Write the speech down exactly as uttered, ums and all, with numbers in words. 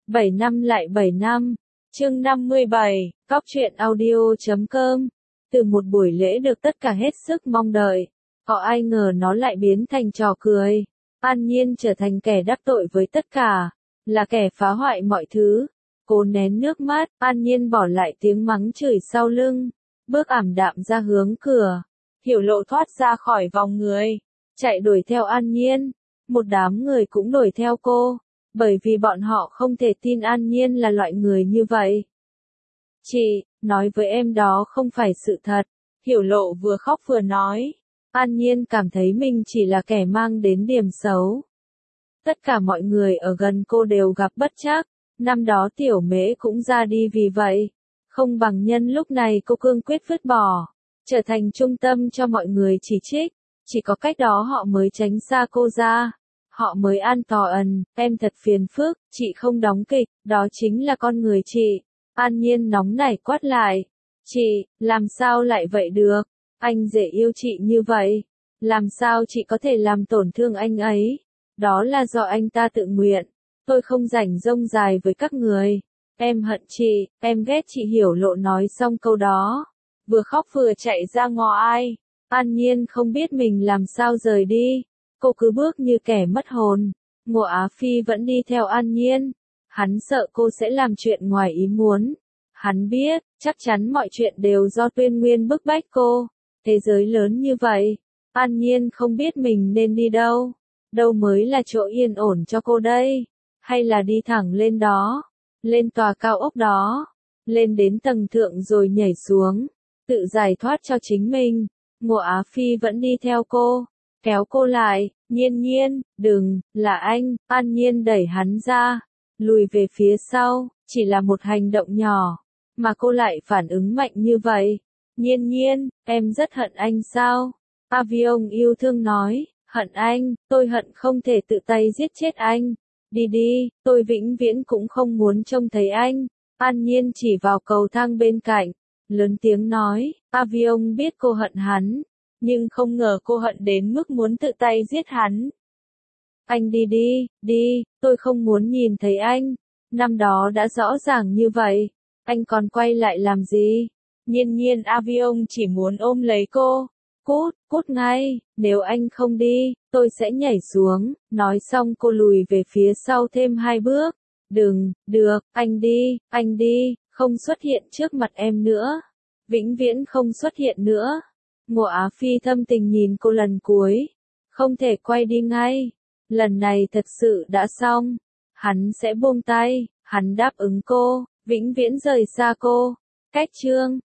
bảy năm lại bảy năm. Chương năm mươi bảy, Cóc truyện audio chấm com. Từ một buổi lễ được tất cả hết sức mong đợi, có ai ngờ nó lại biến thành trò cười. An Nhiên trở thành kẻ đắc tội với tất cả, là kẻ phá hoại mọi thứ. Cố nén nước mắt, An Nhiên bỏ lại tiếng mắng chửi sau lưng, bước ảm đạm ra hướng cửa. Hiểu Lộ thoát ra khỏi vòng người, chạy đuổi theo An Nhiên. Một đám người cũng đuổi theo cô, bởi vì bọn họ không thể tin An Nhiên là loại người như vậy. Chị, nói với em đó không phải sự thật. Hiểu Lộ vừa khóc vừa nói. An Nhiên cảm thấy mình chỉ là kẻ mang đến điểm xấu. Tất cả mọi người ở gần cô đều gặp bất trắc. Năm đó Tiểu Mễ cũng ra đi vì vậy. Không bằng nhân lúc này cô cương quyết vứt bỏ, trở thành trung tâm cho mọi người chỉ trích. Chỉ có cách đó họ mới tránh xa cô ra. Họ mới an toàn, em thật phiền phức, chị không đóng kịch, đó chính là con người chị. An Nhiên nóng nảy quát lại. Chị, làm sao lại vậy được? Anh dễ yêu chị như vậy. Làm sao chị có thể làm tổn thương anh ấy? Đó là do anh ta tự nguyện. Tôi không rảnh rông dài với các người. Em hận chị, em ghét chị. Hiểu Lộ nói xong câu đó, vừa khóc vừa chạy ra ngoài. An Nhiên không biết mình làm sao rời đi. Cô cứ bước như kẻ mất hồn. Ngô Á Phi vẫn đi theo An Nhiên. Hắn sợ cô sẽ làm chuyện ngoài ý muốn. Hắn biết, chắc chắn mọi chuyện đều do Tuyên Nguyên bức bách cô. Thế giới lớn như vậy, An Nhiên không biết mình nên đi đâu. Đâu mới là chỗ yên ổn cho cô đây? Hay là đi thẳng lên đó? Lên tòa cao ốc đó? Lên đến tầng thượng rồi nhảy xuống? Tự giải thoát cho chính mình? Ngô Á Phi vẫn đi theo cô, kéo cô lại. Nhiên Nhiên, đừng, là anh. An Nhiên đẩy hắn ra, lùi về phía sau. Chỉ là một hành động nhỏ, mà cô lại phản ứng mạnh như vậy. Nhiên Nhiên, em rất hận anh sao? Avion yêu thương nói. Hận anh, tôi hận không thể tự tay giết chết anh. Đi đi, tôi vĩnh viễn cũng không muốn trông thấy anh. An Nhiên chỉ vào cầu thang bên cạnh, lớn tiếng nói. Avion biết cô hận hắn, nhưng không ngờ cô hận đến mức muốn tự tay giết hắn. Anh đi đi, đi, tôi không muốn nhìn thấy anh. Năm đó đã rõ ràng như vậy, anh còn quay lại làm gì? Nhiên Nhiên, Avion chỉ muốn ôm lấy cô. Cút, cút ngay, nếu anh không đi, tôi sẽ nhảy xuống. Nói xong cô lùi về phía sau thêm hai bước. Đừng, được, anh đi, anh đi, không xuất hiện trước mặt em nữa. Vĩnh viễn không xuất hiện nữa. Ngô Á Phi thâm tình nhìn cô lần cuối. Không thể quay đi ngay. Lần này thật sự đã xong. Hắn sẽ buông tay, hắn đáp ứng cô, vĩnh viễn rời xa cô. Cách chương